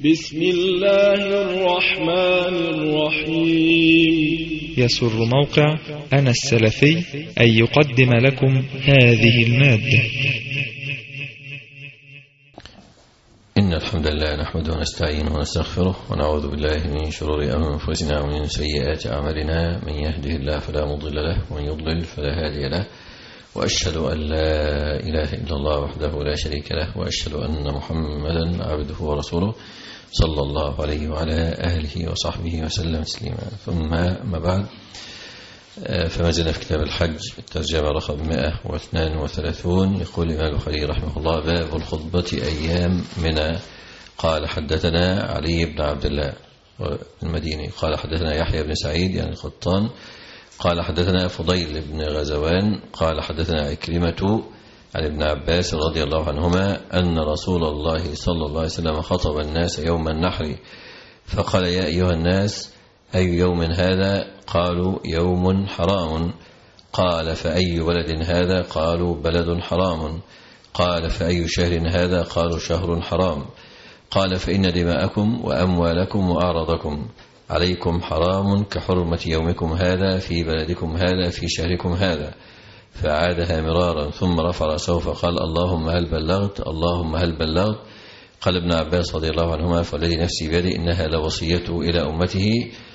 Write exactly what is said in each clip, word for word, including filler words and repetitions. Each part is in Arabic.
بسم الله الرحمن الرحيم. يسر موقع أنا السلفي أن يقدم لكم هذه المادة. إن الحمد لله نحمده ونستعينه ونستغفره ونعوذ بالله من شرور أنفسنا ومن سيئات أعمالنا، من يهده الله فلا مضل له ومن يضلل فلا هادي له، وأشهد أن لا إله إلا الله وحده لا شريك له، وأشهد أن محمدا عبده ورسوله صلى الله عليه وعلى آله وصحبه وسلم تسليما. ثم ما بعد، فما زلنا في كتاب الحج الترجمة رقم مئة واثنين وثلاثين. يقول الإمام البخاري رحمه الله: باب الخطبة أيام منى. قال حدثنا علي بن عبد الله المديني قال حدثنا يحيى بن سعيد يعني القطان قال حدثنا فضيل بن غزوان قال حدثنا عكرمة عن ابن عباس رضي الله عنهما أن رسول الله صلى الله عليه وسلم خطب الناس يوم النحر فقال: يا أيها الناس، أي يوم هذا؟ قالوا: يوم حرام. قال: فأي بلد هذا؟ قالوا: بلد حرام. قال: فأي شهر هذا؟ قالوا: شهر حرام. قال: فإن دماءكم وأموالكم وأعراضكم عليكم حرام كحرمة يومكم هذا في بلدكم هذا في شهركم هذا. فعادها مرارا ثم رفع رأسه فقال: اللهم هل بلغت؟ اللهم هل بلغت؟ قال ابن عباس رضي الله عنهما: فالذي نفسي بيده إنها لوصيته إلى أمته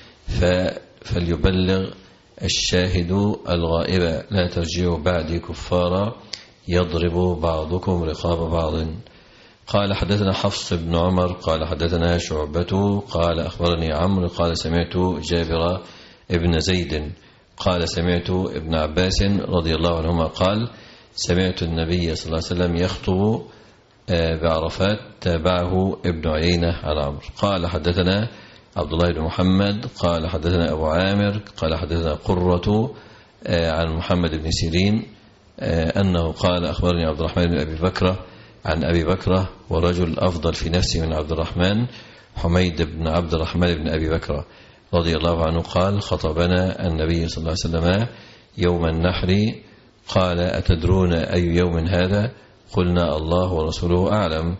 فليبلغ الشاهد الغائب لا ترجعوا بعدي كفارا يضرب بعضكم رقاب بعض. قال حدثنا حفص بن عمر قال حدثنا شعبة قال أخبرني عمرو قال سمعت جابر ابن زيد قال سمعت ابن عباس رضي الله عنهما قال: سمعت النبي صلى الله عليه وسلم يخطب بعرفات تابعه ابن عيينة على عمرو. قال حدثنا عبد الله بن محمد قال حدثنا أبو عامر قال حدثنا قرة عن محمد بن سيرين أنه قال: أخبرني عبد الرحمن بن أبي بكر عن أبي بكر ورجل أفضل في نفسه من عبد الرحمن حميد بن عبد الرحمن بن أبي بكر رضي الله عنه قال: خطبنا النبي صلى الله عليه وسلم يوم النحر قال: أتدرون أي يوم هذا؟ قلنا: الله ورسوله أعلم.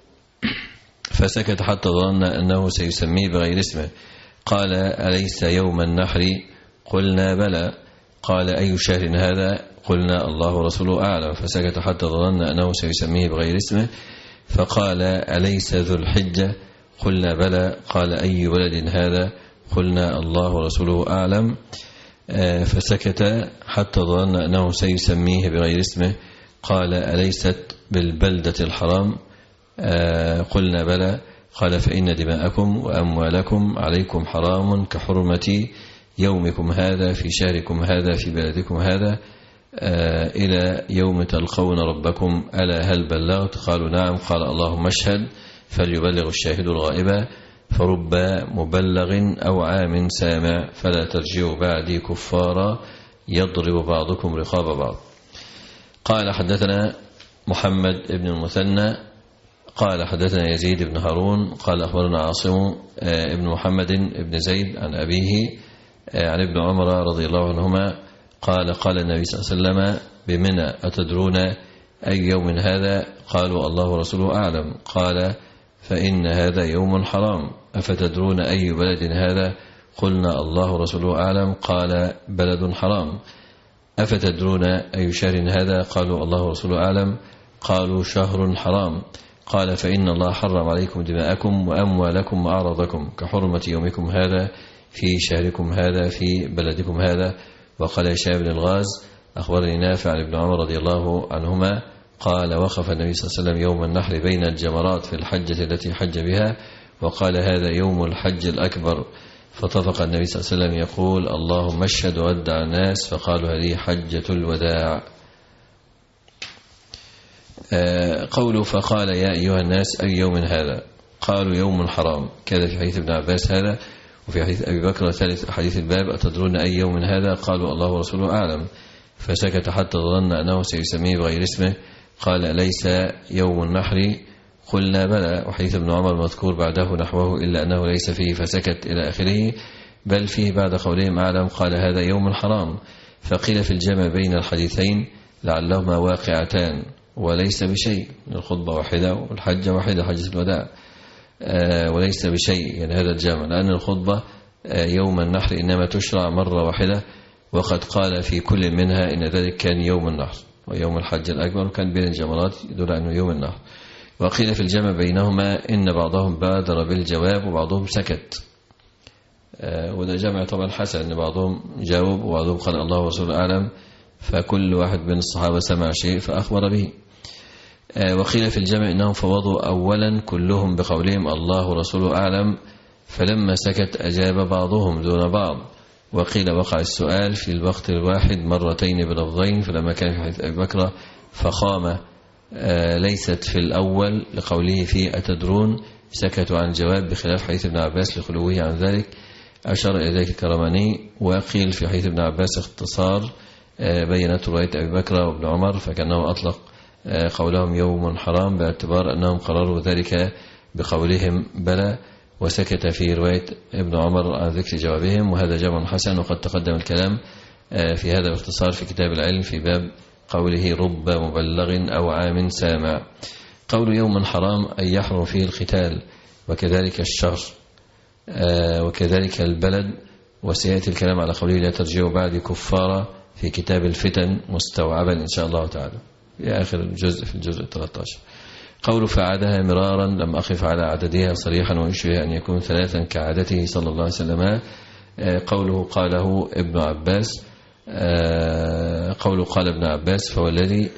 فسكت حتى ظننا أنه سيسميه بغير اسمه. قال: أليس يوم النحر؟ قلنا: بلى. قال: أي شهر هذا؟ قلنا: الله ورسوله أعلم. فسكت حتى ظننا أنه سيسميه بغير اسمه. فقال: أليس ذو الحجة؟ قلنا: بلى. قال: أي بلد هذا؟ قلنا: الله ورسوله أعلم. فسكت حتى ظننا أنه سيسميه بغير اسمه. قال: أليست بالبلدة الحرام؟ قلنا: بلى. قال: فإن دماءكم وأموالكم عليكم حرام كحرمة يومكم هذا في شهركم هذا في بلدكم هذا إلى يوم تلقون ربكم. ألا هل بلغت؟ قالوا: نعم. قال: اللهم اشهد فليبلغ الشاهد الغائب. فرب مبلغ أو عام سامع فلا ترجعوا بعدي كفارا يضرب بعضكم رقاب بعض. قال حدثنا محمد بن المثنى قال حدثنا يزيد بن هارون قال أخبرنا عاصم ابن محمد بن زيد عن أبيه عن ابن عمر رضي الله عنهما قال: قال النبي صلى الله عليه وسلم بمنى: أتدرون أي يوم هذا؟ قالوا: الله ورسوله أعلم. قال: فإن هذا يوم حرام. أفتدرون أي بلد هذا؟ قلنا: الله ورسوله أعلم. قال: بلد حرام. أفتدرون أي شهر هذا؟ قالوا: الله ورسوله أعلم. قالوا: شهر حرام. قال: فإن الله حرم عليكم دماءكم وأموالكم وأعراضكم كحرمة يومكم هذا في شهركم هذا في بلدكم هذا. وقال هشام بن الغاز أخبرني نافع عن ابن عمر رضي الله عنهما قال: وقف النبي صلى الله عليه وسلم يوم النحر بين الجمرات في الحجة التي حج بها وقال: هذا يوم الحج الأكبر. فطفق النبي صلى الله عليه وسلم يقول: اللهم اشهد ودع الناس. فقالوا: هذه حجة الوداع. قوله فقال: يا أيها الناس، أي يوم هذا؟ قالوا: يوم حرام. كذا في حديث ابن عباس هذا. وفي حديث أبي بكر ثالث حديث الباب: أتدرون أي يوم هذا؟ قالوا: الله ورسوله أعلم. فسكت حتى ظن أنه سيسميه بغير اسمه. قال: ليس يوم النحر؟ قلنا: بلى. وحديث ابن عمر مذكور بعده نحوه إلا أنه ليس فيه فسكت إلى آخره، بل فيه بعد قولهم أعلم قال: هذا يوم حرام. فقيل في الجمع بين الحديثين لعلهما واقعتان وليس بشيء، الخطبة واحدة والحجة واحدة، حجة الوداع. وليس بشيء يعني هذا الجمع، لأن الخطبة يوم النحر إنما تشرع مرة واحدة، وقد قال في كل منها إن ذلك كان يوم النحر ويوم الحج الأكبر، وكان بين الجمرات يدل أنه يوم النحر. وقيل في الجمع بينهما إن بعضهم بادر بالجواب وبعضهم سكت، وده جمع طبعا حسن، إن بعضهم جاوب وبعضهم قال الله ورسوله أعلم، فكل واحد من الصحابة سمع شيء فأخبر به. وقيل في الجمع إنهم فوضوا أولا كلهم بقولهم الله ورسوله أعلم، فلما سكت أجاب بعضهم دون بعض. وقيل وقع السؤال في الوقت الواحد مرتين بلفظين، فلما كان في حديث أبي بكر فخام ليست في الأول لقوله فيه أتدرون، سكتوا عن الجواب، بخلاف حديث ابن عباس لخلوه عن ذلك، أشار إلى ذلك الكرماني. وقيل في حديث ابن عباس اختصار بينت رواية أبي بكر وابن عمر، فكأنه أطلق قولهم يوم حرام باعتبار أنهم قرروا ذلك بقولهم بلى، وسكت في رواية ابن عمر عن ذكر جوابهم، وهذا جمع حسن. وقد تقدم الكلام في هذا باختصار في كتاب العلم في باب قوله رب مبلغ أو عام سامع. قول يوم حرام أي يحرم فيه القتال، وكذلك الشهر وكذلك البلد. وسيأتي الكلام على قوله لا ترجعوا بعد كفارا في كتاب الفتن مستوعبا إن شاء الله تعالى في آخر الجزء في الجزء ثلاثة عشر. قول فعادها مرارا لم أقف على عددها صريحا، ويشبه أن يكون ثلاثا كعادته صلى الله عليه وسلم. قوله قاله ابن عباس، قوله قال ابن عباس فوالذي،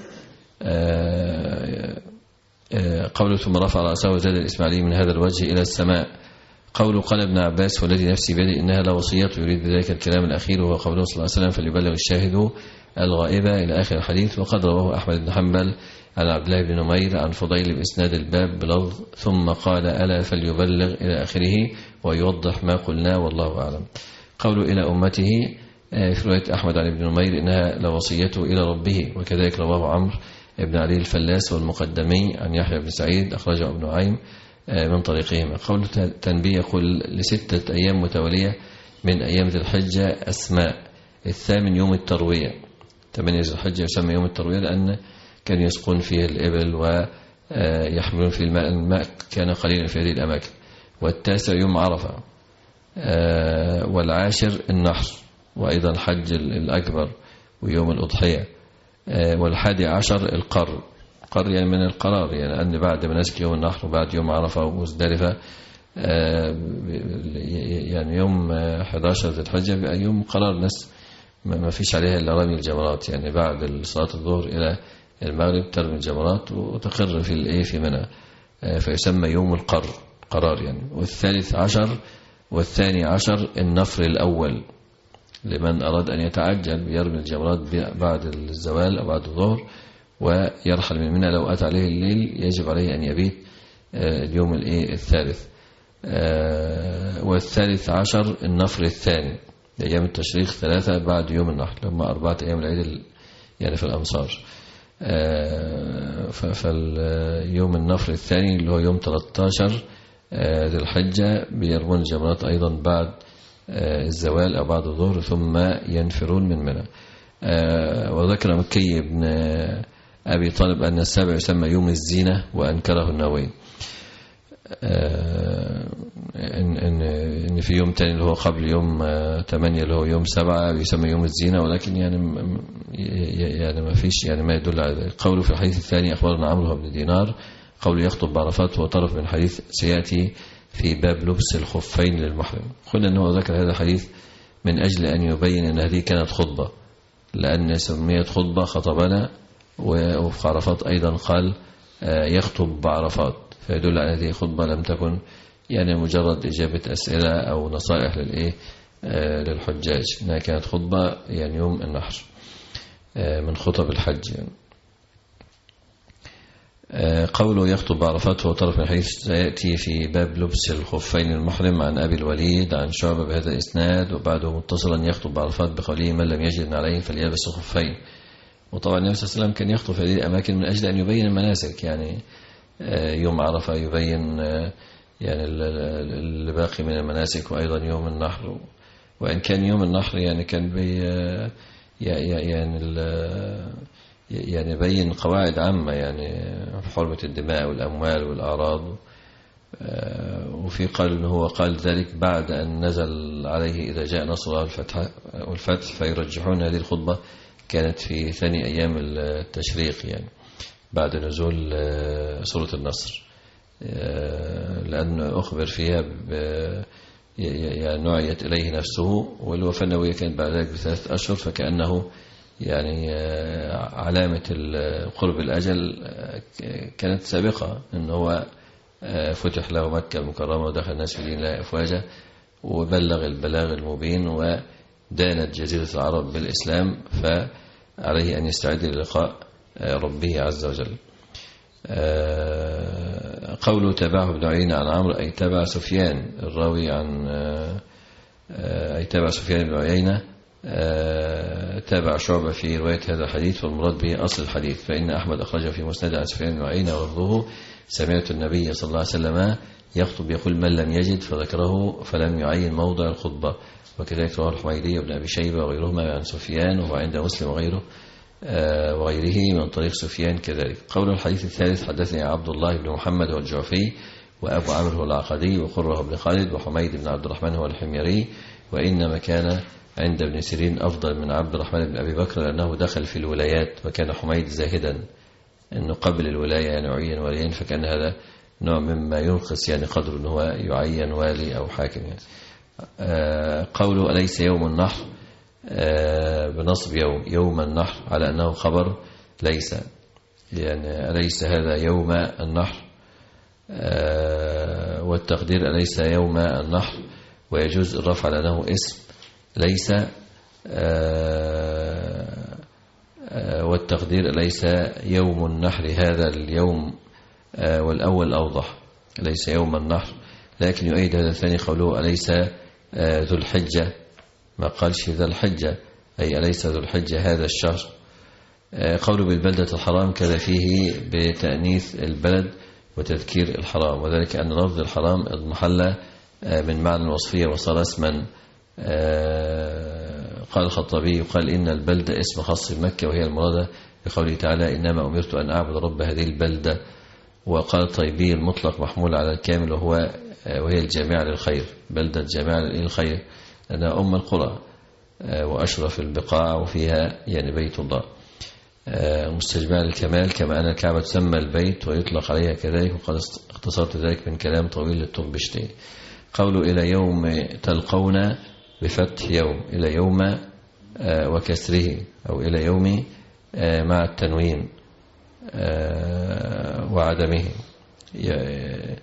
قوله ثم رفع رأسه وزاد الإسماعيلي من هذا الوجه إلى السماء. قوله قال ابن عباس والذي نفسي بيده إنها لوصية، يريد بذلك الكلام الأخير وهو قوله صلى الله عليه وسلم فليبلغ الشاهد الغائبة إلى آخر الحديث. وقد رواه أحمد بن حنبل عن عبد الله بن نمير عن فضيل بإسناد الباب بلفظ ثم قال ألا فليبلغ إلى آخره، ويوضح ما قلنا والله أعلم. قوله إلى أمته في رواية أحمد عن ابن نمير إنها لوصيته إلى ربه، وكذلك رواه عمرو بن علي الفلاس والمقدمي عن يحيى بن سعيد أخرجه ابن عيم من طريقهما. قول تنبيه يقول لستة أيام متوالية من أيام ذي الحجة أسماء. الثامن يوم التروية، ثمانية ذي الحجة يسمى يوم التروية لأن كان يسقون فيه الإبل ويحملون فيه الماء، الماء كان قليلا في هذه الأماكن. والتاسع يوم عرفة. والعاشر النحر، وأيضا الحج الأكبر ويوم الأضحية. والحادي عشر القر، قر يعني من القرار، يعني أن بعد مناسك يوم النحر وبعد يوم عرفة ومزدلفة، يعني يوم أحد عشر ذي الحجة بقى يوم قرار، ناس ما فيش عليها إلا رمي الجمرات، يعني بعد صلاة الظهر إلى المغرب ترمي الجمرات وتقر في الإيه في منى، فيسمى يوم القر قرار يعني. والثالث عشر والثاني عشر النفر الأول، لمن أراد أن يتعجل يرمي الجمرات بعد الزوال أو بعد الظهر ويرحل من منى. لو أتى عليه الليل يجب عليه أن يبيت اليوم الإيه الثالث. والثالث عشر النفر الثاني، أيام التشريق ثلاثة بعد يوم النحر، لما أربعة أيام العيد يعني في الأمصار. فاليوم النفر الثاني اللي هو يوم ثلاثة عشر ذي الحجة بيرمون الجمرات أيضا بعد الزوال أو بعد الظهر ثم ينفرون من منى. وذكر مكي بن أبي طالب أن السابع يسمى يوم الزينة وأنكره النووي، إن, إن, إن في يوم تاني اللي هو قبل يوم ثمانية اللي هو يوم سبعة بيسمى يوم الزينة، ولكن يعني يعني ما فيش يعني ما يدل على ذلك. قوله في الحديث الثاني أخبرنا عمرو بن دينار قوله يخطب بعرفات وطرف من حديث سيأتي في باب لبس الخفين للمحرم. قلنا أنه ذكر هذا الحديث من أجل أن يبين أن هذه كانت خطبة، لأن سميت خطبة خطبنا، وفي عرفات أيضا قال يخطب بعرفات، فيدل على هذه خطبة لم تكن يعني مجرد إجابة أسئلة أو نصائح للإيه للحجاج، إنها كانت خطبة يعني يوم النحر من خطب الحج يعني. قوله يخطب بعرفات هو طرف من الحديث سيأتي في باب لبس الخفين المحرم عن أبي الوليد عن شعبة بهذا الإسناد، وبعده متصلا يخطب بعرفات بقوله من لم يجد عليه فليلبس خفين. وطبعا النبي صلى الله عليه وسلم كان يخطب في هذه الأماكن من أجل أن يبين المناسك، يعني يوم عرفة يبين يعني اللي باقي من المناسك، وأيضا يوم النحر، وإن كان يوم النحر يعني كان بي يعني يعني بين قواعد عامة يعني حرمة الدماء والأموال والأعراض، وفي قال أنه هو قال ذلك بعد أن نزل عليه إذا جاء نصر الله والفتح, والفتح فيرجحون هذه الخطبة كانت في ثاني أيام التشريق يعني بعد نزول سورة النصر، لأن أخبر فيها يعني نعيت إليه نفسه، والوفاة النبوية كانت بعد ذلك بثلاثة أشهر، فكأنه يعني علامة قرب الأجل كانت سابقة، أنه هو فتح له مكة المكرمة ودخل الناس في دين الله أفواجا وبلغ البلاغ المبين ودانت جزيرة العرب بالإسلام، فعليه أن يستعد للقاء ربه عز وجل. قوله تبعه ابن عيينة عن عمرو أي تبع سفيان الراوي عن أي تبع سفيان بن عيينة تابع شعبة في رواية هذا الحديث، والمراد به أصل الحديث، فإن أحمد أخرجه في مسند عن سفيان بن عيينة ولفظه سمعت النبي صلى الله عليه وسلم يخطب يقول من لم يجد فذكره فلم يعين موضع الخطبة، وكذلك رواه الحميدي وابن أبي شيبة وغيرهما عن سفيان، وهو عند مسلم وغيره وغيره من طريق سفيان كذلك. قول الحديث الثالث حدثني عبد الله بن محمد والجعفي وأبو عمرو هو العقدي وقرة بن خالد وحميد بن عبد الرحمن هو الحميري، وإنما كان عند ابن سيرين أفضل من عبد الرحمن بن أبي بكر لأنه دخل في الولايات، وكان حميد زاهدا أنه قبل الولاية يعني عين وليين، فكان هذا نوع مما ينقص يعني قدر أنه هو يعين والي أو حاكم يعني. قوله أليس يوم النحر بنصب يوم يوم النحر على أنه خبر ليس، يعني أليس هذا يوم النحر، والتقدير أليس يوم النحر، ويجوز الرفع على أنه اسم ليس، والتقدير أليس يوم النحر هذا اليوم، والأول أوضح ليس يوم النحر، لكن يؤيد هذا الثاني قوله أليس ذو الحجة، ما قالش ذا الحجة أي أليس ذو الحجة هذا الشهر. قوله بالبلدة الحرام كذا فيه بتأنيث البلد وتذكير الحرام، وذلك أن لفظ الحرام اضمحل من معنى الوصفية وصار اسما. قال الخطابي قال إن البلدة اسم خاص بمكة وهي المرادة بقوله تعالى إنما أمرت أن أعبد رب هذه البلدة. وقال الطيبي المطلق محمول على الكامل وهو وهي الجامعة للخير، بلدة جامعة للخير لأنها أم القرى وأشرف البقاع وفيها يعني بيت الله مستجمع للكمال، كما أن الكعبة تسمى البيت ويطلق عليها كذلك، وقد اختصرت ذلك من كلام طويل للطربشتي. قوله إلى يوم تلقون بفتح يوم، إلى يوم وكسره أو إلى يوم مع التنوين وعدمه، يعني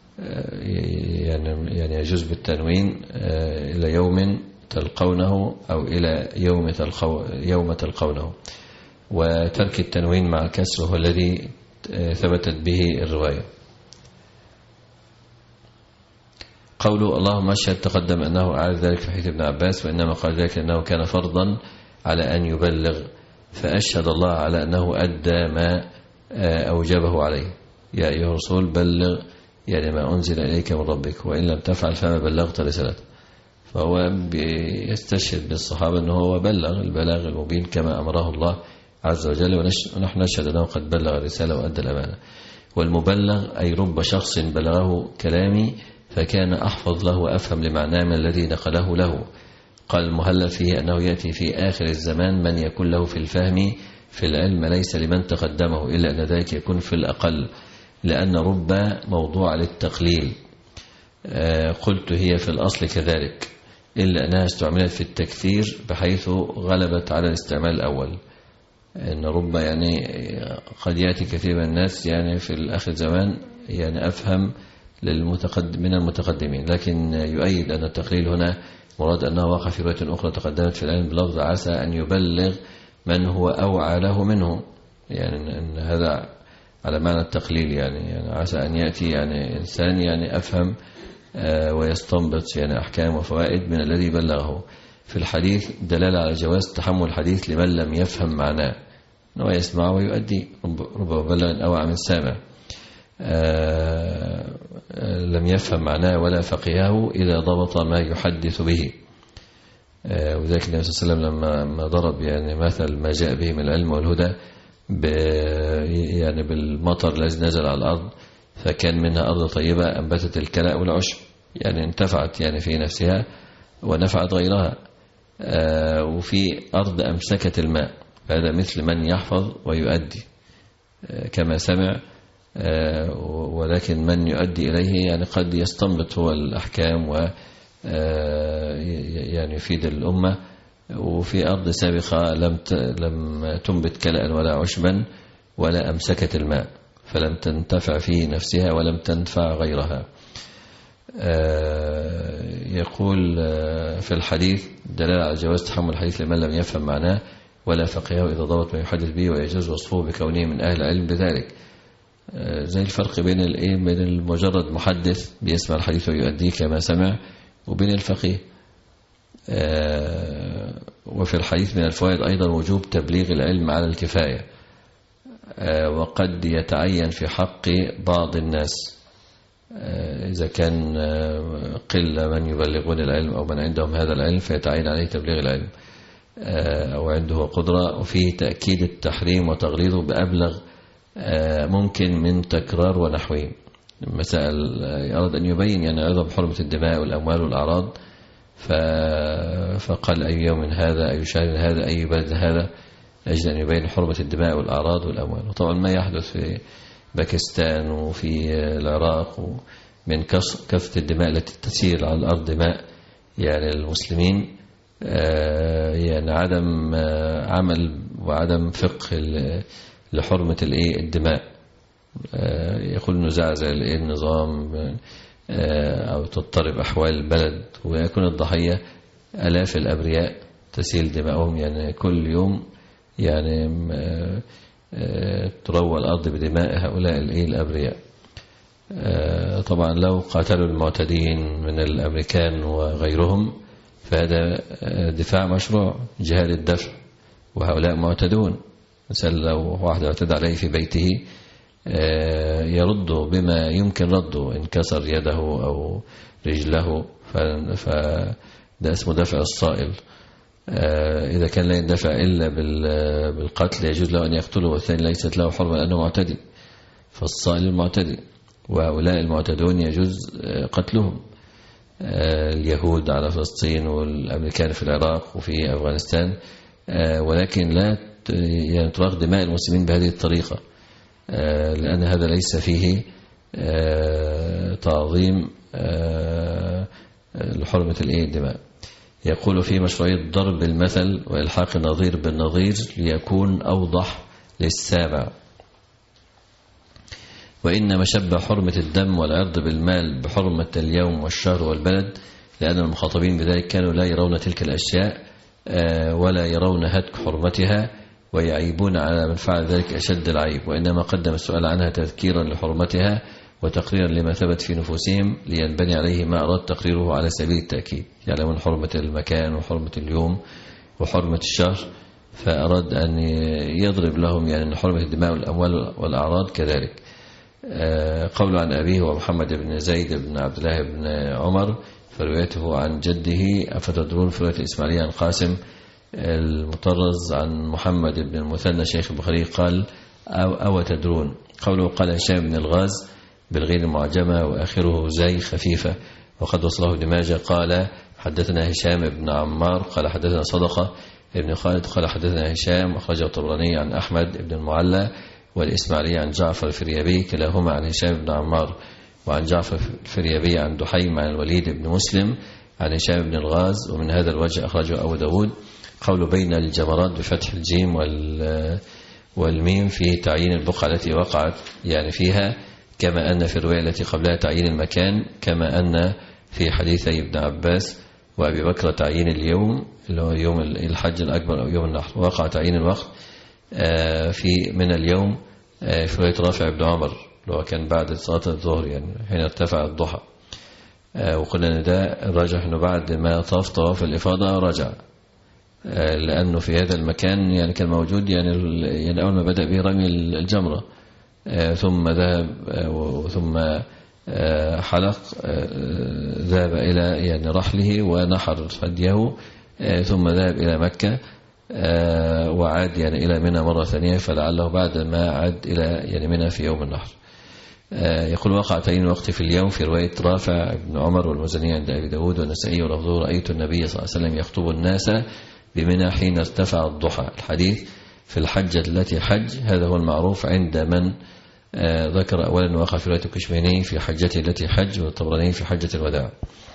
يعني يجوز بالتنوين إلى يوم تلقونه أو إلى يوم تلقو يوم تلقونه، وترك التنوين مع الكسر هو الذي ثبتت به الرواية. قوله اللهم اشهد تقدم أنه أعاد ذلك في حديث ابن عباس، وإنما قال ذلك أنه كان فرضا على أن يبلغ، فأشهد الله على أنه أدى ما أوجبه عليه، يا أيها الرسول بلغ يعني ما أنزل إليك من ربك، وإن لم تفعل فما بلغت رسالته. فهو يستشهد بالصحابة أنه هو بلغ البلاغ المبين كما أمره الله عز وجل، ونحن نشهد أنه قد بلغ الرسالة وأدى الأمانة. والمبلغ أي رب شخص بلغه كلامي فكان أحفظ له وأفهم لمعناه من الذي نقله له. قال المهلب فيه أنه يأتي في آخر الزمان من يكون له في الفهم في العلم ليس لمن تقدمه، إلا أن ذلك يكون في الأقل، لأن رب موضوع للتقليل. قلت هي في الأصل كذلك، إلا أنها استعملت في التكثير بحيث غلبت على الاستعمال الأول، أن رب يعني قد يأتي كثير من الناس يعني في الآخر زمان يعني أفهم للمتقدم من المتقدمين، لكن يؤيد أن التقليل هنا مراد أنه وقع في رواية أخرى تقدمت في العلم بلفظ عسى أن يبلغ من هو أوعى له منه، يعني أن هذا على معنى التقليل، يعني, يعني عسى أن يأتي يعني إنسان يعني أفهم ويستنبط يعني أحكام وفوائد من الذي بلغه. في الحديث دلالة على جواز تحمل الحديث لمن لم يفهم معناه، أنه يسمع ويؤدي، ربما بلغ أوعى من سامع لم يفهم معناه ولا فقهه إذا ضبط ما يحدث به. وذلك النبي صلى الله عليه وسلم لما ضرب يعني مثل ما جاء به من العلم والهدى يعني بالمطر الذي نزل على الأرض، فكان منها أرض طيبة أنبتت الكلأ والعشب، يعني انتفعت يعني في نفسها ونفعت غيرها. وفي أرض أمسكت الماء، هذا مثل من يحفظ ويؤدي كما سمع، ولكن من يؤدي إليه يعني قد يستنبط هو الأحكام و يعني يفيد الأمة. وفي أرض سابقة لم لم تنبت كلأ ولا عشبا ولا أمسكت الماء، فلم تنتفع في نفسها ولم تنفع غيرها. يقول في الحديث دلالة على جواز تحمل الحديث لمن لم يفهم معناه ولا فقهه إذا ضبط ما يحدث به، ويجوز وصفه بكونه من أهل العلم بذلك. زي الفرق بين الايه بين المجرد محدث بيسمع الحديث ويؤديه كما سمع، وبين الفقيه. وفي الحديث من الفوائد أيضا وجوب تبليغ العلم على الكفاية، وقد يتعين في حق بعض الناس إذا كان قل من يبلغون العلم أو من عندهم هذا العلم فيتعين عليه تبليغ العلم أو عنده قدرة. وفيه تأكيد التحريم وتغليظه بأبلغ ممكن من تكرار ونحوه. مسائل أراد أن يبين يعني عظم حرمة الدماء والأموال والأعراض، فقال أي يوم هذا، أي شهر هذا، أي بلد هذا، أجل أن يبين حرمة الدماء والأعراض والأموال. وطبعا ما يحدث في باكستان وفي العراق من كثرة الدماء التي تسيل على الأرض ماء يعني المسلمين، يعني عدم عمل وعدم فقه لحرمة الدماء. يقول نزعزع النظام أو تضطرب أحوال البلد ويكون الضحية ألاف الأبرياء تسيل دماؤهم، يعني كل يوم يعني تروى الأرض بدماء هؤلاء الأبرياء. طبعا لو قاتلوا المعتدين من الأمريكان وغيرهم فهذا دفاع مشروع، جهاد الدفع، وهؤلاء معتدون. مثلا لو واحد اعتدى عليه في بيته يرده بما يمكن رده، إن كسر يده أو رجله فده اسمه دفع الصائل. إذا كان لا يندفع إلا بالقتل يجوز له أن يقتله، والثاني ليست له حرمة لأنه معتدي، فالصائل المعتدي. وهؤلاء المعتدون يجوز قتلهم، اليهود على فلسطين والأمريكان في العراق وفي أفغانستان، ولكن لا يعني تراق دماء المسلمين بهذه الطريقة، لأن هذا ليس فيه تعظيم لحرمة الدماء. يقول في مشروعية ضرب المثل وإلحاق النظير بالنظير ليكون أوضح للسامع. وإنما شبه حرمة الدم والعرض بالمال بحرمة اليوم والشهر والبلد، لأن المخاطبين بذلك كانوا لا يرون تلك الأشياء ولا يرون هتك حرمتها، ويعيبون على من فعل ذلك أشد العيب، وإنما قدم السؤال عنها تذكيرا لحرمتها وتقريرا لما ثبت في نفوسهم لينبني عليه ما أراد تقريره على سبيل التأكيد. يعلمون حرمة المكان وحرمة اليوم وحرمة الشهر، فأراد أن يضرب لهم يعني حرمة الدماء والأموال والأعراض كذلك. قول عن أبيه ومحمد بن زيد بن عبد الله بن عمر فروايته عن جده. أفتدرون في رواية الإسماعيلية عن قاسم المطرز عن محمد بن المثنى شيخ البخاري قال أو, أو تدرون. قوله قال هشام بن الغاز بالغين المعجمة وآخره زي خفيفة، وقد وصله ابن ماجه قال حدثنا هشام بن عمار قال حدثنا صدقة ابن خالد قال حدثنا هشام، أخرجه الطبراني عن أحمد بن المعلى والإسماعيلي عن جعفر الفريابي كلاهما عن هشام بن عمار، وعن جعفر الفريابي عن دحيم عن الوليد بن مسلم عن هشام بن الغاز، ومن هذا الوجه أخرجه أبو داود. قول بين الجمرات بفتح الجيم والميم في تعيين البقعة التي وقعت يعني فيها، كما أن في الرواية التي قبلها تعيين المكان، كما أن في حديثي ابن عباس وأبي بكر تعيين اليوم اللي هو يوم الحج الأكبر أو يوم النحر، وقع تعيين الوقت في من اليوم في رواية رافع بن عمر اللي هو كان بعد صلاة الظهر يعني حين ارتفع الضحى. وقلنا أن ده الراجح أنه بعد ما طاف طواف الإفاضة رجع، لأنه في هذا المكان يعني كان موجود يعني, يعني أول ما بدأ به رمي الجمرة، ثم ذهب ثم حلق ذهب إلى يعني رحله ونحر هديه، ثم ذهب إلى مكة وعاد يعني إلى منى مرة ثانية، فلعله بعد ما عاد إلى يعني منى في يوم النحر. يقول وقع تعيين الوقت في اليوم في رواية رافع بن عمر والمزني عند أبي داود والنسائي ولفظه رأيت النبي صلى الله عليه وسلم يخطب الناس بمنى حين ارتفع الضحى. الحديث في الحجة التي حج، هذا هو المعروف عند من ذكر أولا وقع في رواية الكشميني في حجته التي حج، والطبراني في حجة الوداع.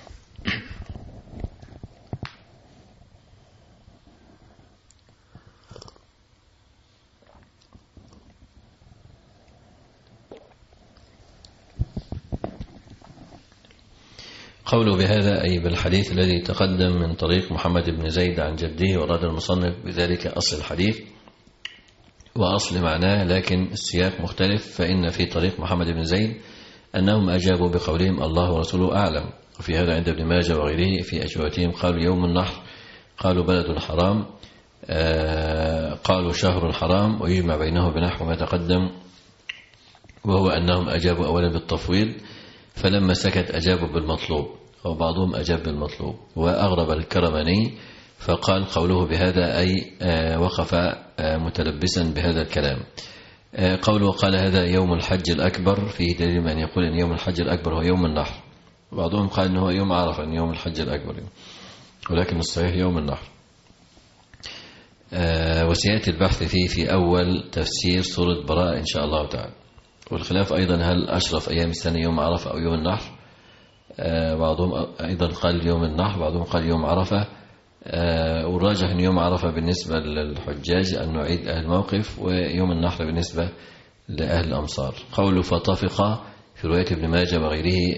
قوله بهذا أي بالحديث الذي تقدم من طريق محمد بن زيد عن جده، ورد المصنف بذلك أصل الحديث وأصل معناه، لكن السياق مختلف. فإن في طريق محمد بن زيد أنهم أجابوا بقولهم الله ورسوله أعلم، وفي هذا عند ابن ماجه وغيره في أجوبتهم قالوا يوم النحر، قالوا بلد حرام، آه قالوا شهر حرام، ويجمع بينه بنحو ما تقدم، وهو أنهم أجابوا أولا بالتفويض فلما سكت أجابوا بالمطلوب، وبعضهم أجاب بالمطلوب. وأغرب الكرماني فقال قوله بهذا أي وقف متلبسا بهذا الكلام. قوله قال هذا يوم الحج الأكبر فيه دليل من يقول أن يوم الحج الأكبر هو يوم النحر، بعضهم قال أنه يوم عرفة أن يوم الحج الأكبر، ولكن الصحيح يوم النحر. وسيأتي البحث فيه في أول تفسير سورة براءة إن شاء الله تعالى. والخلاف أيضا هل أشرف أيام السنة يوم عرفة أو يوم النحر، بعضهم أيضا قال يوم النحر، بعضهم قال يوم عرفة، والراجح أن يوم عرفة بالنسبة للحجاج أن نعيد أهل الموقف، ويوم النحر بالنسبة لأهل الأمصار. قوله فطفق في رواية ابن ماجه وغيره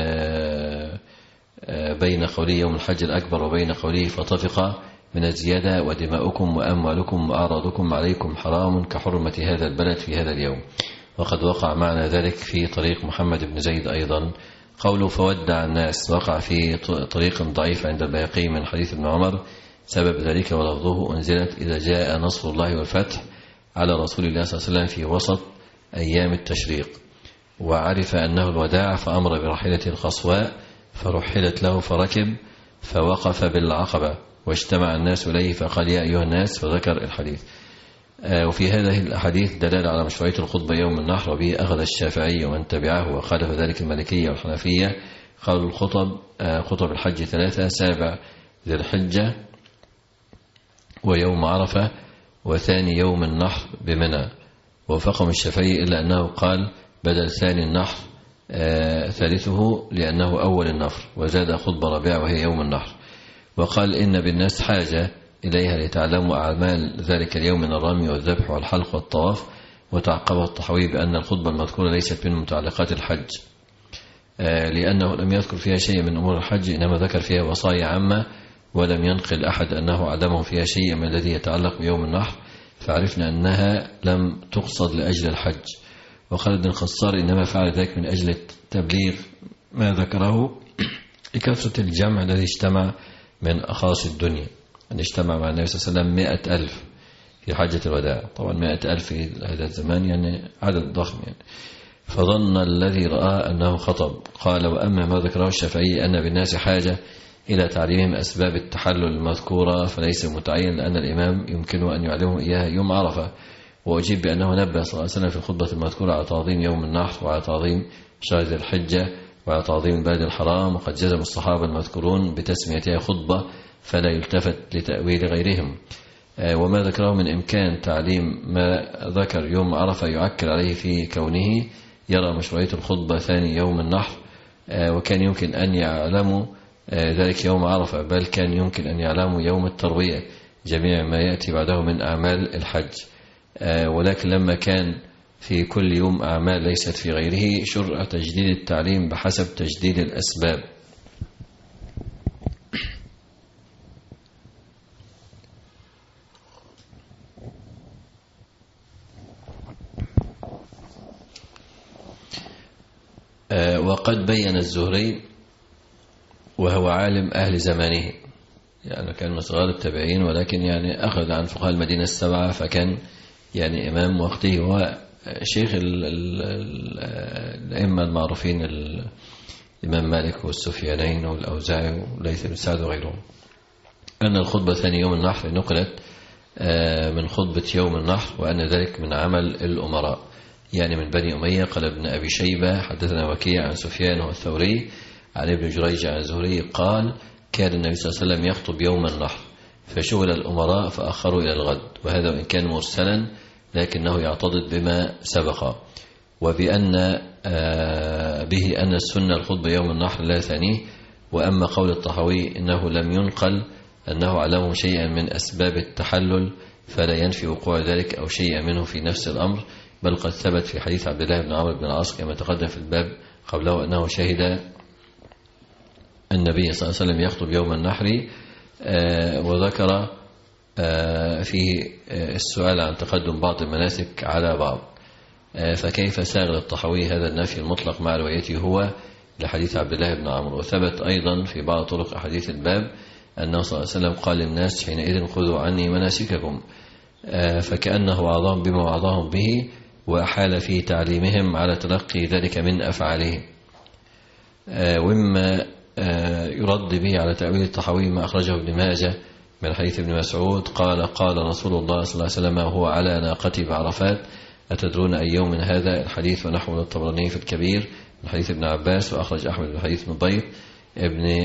بين قوله يوم الحج الأكبر وبين قوله فطفق من الزيادة ودماؤكم وأموالكم وأعراضكم عليكم حرام كحرمة هذا البلد في هذا اليوم، وقد وقع معنى ذلك في طريق محمد بن زيد أيضا. قوله فودع الناس وقع في طريق ضعيف عند البيهقي من حديث ابن عمر، سبب ذلك ولفظه أنزلت إذا جاء نصر الله والفتح على رسول الله صلى الله عليه وسلم في وسط أيام التشريق، وعرف أنه الوداع فأمر برحلة القصواء فرحلت له فركب فوقف بالعقبة واجتمع الناس إليه فقال يا أيها الناس، فذكر الحديث. وفي هذه الأحاديث دلالة على مشروعية الخطبة يوم النحر، وبه أخذ الشافعي ومن تبعه، وخالف ذلك المالكية والحنفية. قالوا الخطب خطب الحج ثلاثة، سابع ذي الحجة ويوم عرفة وثاني يوم النحر بمنى. ووافقهم الشافعي إلا أنه قال بدل ثاني النحر ثالثه لأنه أول النحر، وزاد خطبة رابعة وهي يوم النحر. وقال إن بالناس حاجة إليها لتعلموا أعمال ذلك اليوم من الرمي والذبح والحلق والطواف. وتعقبه الطحاوي بأن الخطبة المذكورة ليست من متعلقات الحج، لأنه لم يذكر فيها شيء من أمور الحج، إنما ذكر فيها وصايا عامة، ولم ينقل أحد أنه عدمه فيها شيء من الذي يتعلق بيوم النحر، فعرفنا أنها لم تقصد لأجل الحج. وقال ابن الخصار إنما فعل ذلك من أجل تبليغ ما ذكره لكثرة الجمع الذي اجتمع من أخاص الدنيا، أن اجتمع مع النبي صلى الله عليه وسلم مئة ألف في حجة الوداع. طبعا مئة ألف في هذا الزمان يعني عدد ضخم يعني. فظن الذي رأى أنه خطب. قال وأما ما ذكره الشافعي أن بالناس حاجة إلى تعليمهم أسباب التحلل المذكورة فليس متعين، لأن الإمام يمكنه أن يعلمه إياها يوم عرفة. وأجيب بأنه نبه صلى الله عليه وسلم في الخطبة المذكورة على تعظيم يوم النحر وعلى تعظيم شهر ذي الحجة وعلى تعظيم البلد الحرام، وقد جزم الصحابة المذكورون بتسميتها خطبة فلا يلتفت لتأويل غيرهم. وما ذكره من إمكان تعليم ما ذكر يوم عرفة يعكر عليه في كونه يرى مشروعية الخطبة ثاني يوم النحر، وكان يمكن أن يعلموا ذلك يوم عرفة، بل كان يمكن أن يعلموا يوم التروية جميع ما يأتي بعده من أعمال الحج. ولكن لما كان في كل يوم أعمال ليست في غيره شرع تجديد التعليم بحسب تجديد الأسباب. وقد بين الزهري وهو عالم أهل زمانه، يعني كان من صغار التابعين، ولكن يعني أخذ عن فقهاء المدينة السبعة، فكان يعني إمام وقته، هو شيخ الأئمة المعروفين الإمام مالك والسفيانين والأوزاعي وليث بن سعد وغيرهم. أن الخطبة ثاني يوم النحر نقلت من خطبة يوم النحر، وأن ذلك من عمل الأمراء، يعني من بني أمية. قال ابن أبي شيبة حدثنا وكيع عن سفيان والثوري عن ابن جريج عن الزهري قال كان النبي صلى الله عليه وسلم يخطب يوم النحر فشغل الأمراء فأخروا إلى الغد، وهذا وإن كان مرسلا لكنه يعتضد بما سبق، وبأن به أن السنة الخطبة يوم النحر لا ثانيه. وأما قول الطحاوي إنه لم ينقل أنه علمه شيئا من أسباب التحلل فلا ينفي وقوع ذلك أو شيئا منه في نفس الأمر، بل قد ثبت في حديث عبد الله بن عمرو بن العاص كما تقدم في الباب قبله أنه شهد النبي صلى الله عليه وسلم يخطب يوم النحر، وذكر فيه السؤال عن تقدم بعض المناسك على بعض. فكيف ساغ الطحاوي هذا النفي المطلق مع روايته هو لحديث عبد الله بن عمرو؟ وثبت أيضا في بعض طرق أحاديث الباب أنه صلى الله عليه وسلم قال للناس حينئذ خذوا عني مناسككم، فكأنه وعظهم بما وعظهم به وأحال في تعليمهم على تلقي ذلك من أفعالهم. ومما يرد به على تأويل الطحاوي ما أخرجه ابن ماجه من حديث ابن مسعود قال قال رسول الله صلى الله عليه وسلم وهو على ناقته بعرفات أتدرون أي يوم هذا؟ الحديث ونحو الطبراني في الكبير من حديث ابن عباس، وأخرج أحمد من حديث ابن ضيف ابن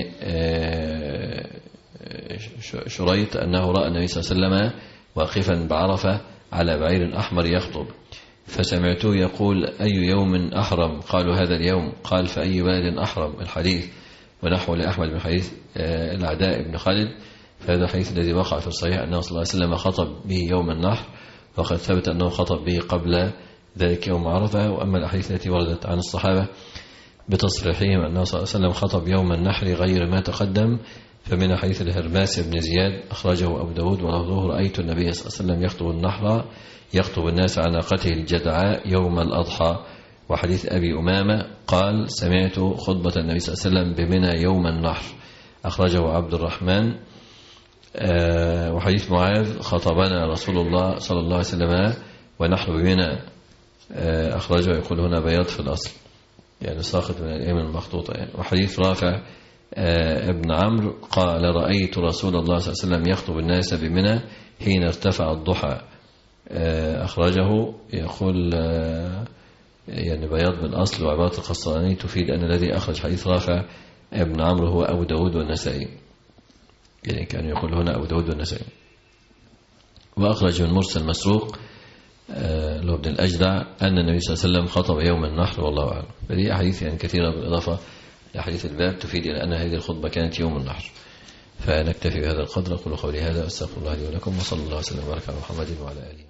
شريط أنه رأى النبي صلى الله عليه وسلم واقفا بعرفة على بعير أحمر يخطب، فسمعته يقول أي يوم أحرم؟ قالوا هذا اليوم. قال فأي بلد أحرم؟ الحديث ونحو لأحمد من حديث العداء بن خالد. فهذا الحديث الذي وقع في الصحيح أنه صلى الله عليه وسلم خطب به يوم النحر، وقد ثبت أنه خطب به قبل ذلك يوم عرفة. وأما الأحاديث التي وردت عن الصحابة بتصريحهم أنه صلى الله عليه وسلم خطب يوم النحر غير ما تقدم، فمن حديث الهرماس بن زياد أخرجه أبو داود ولفظه رأيت النبي صلى الله عليه وسلم يخطب النحر يخطب الناس على ناقته الجدعاء يوم الأضحى. وحديث أبي أمامة قال سمعت خطبة النبي صلى الله عليه وسلم بمنى يوم النحر أخرجه عبد الرحمن. أه وحديث معاذ خطبنا رسول الله صلى الله عليه وسلم ونحن بمنى أه أخرجه يقول هنا بياض في الأصل يعني ساقط من الأيام المخطوطة يعني. وحديث رافع أه ابن عمرو قال رأيت رسول الله صلى الله عليه وسلم يخطب الناس بمنى حين ارتفع الضحى أه أخرجه يقول أه يعني بياض بالأصل. وعبارة القسطلاني تفيد أن الذي أخرج حديث رافع ابن عمرو هو أبو داود والنسائي، يعني كان يقول هنا أبو داود والنسائي. وأخرج من مرسل مسروق له ابن الأجدع أن النبي صلى الله عليه وسلم خطب يوم النحر والله أعلم. فدي أحاديث يعني كثيرة بالإضافة لأحاديث الباب تفيد إلى أن هذه الخطبة كانت يوم النحر. فنكتفي بهذا القدر. أقول قولي هذا أستغفر الله لي ولكم، وصلى الله وسلم وبارك على محمد وعلى آله.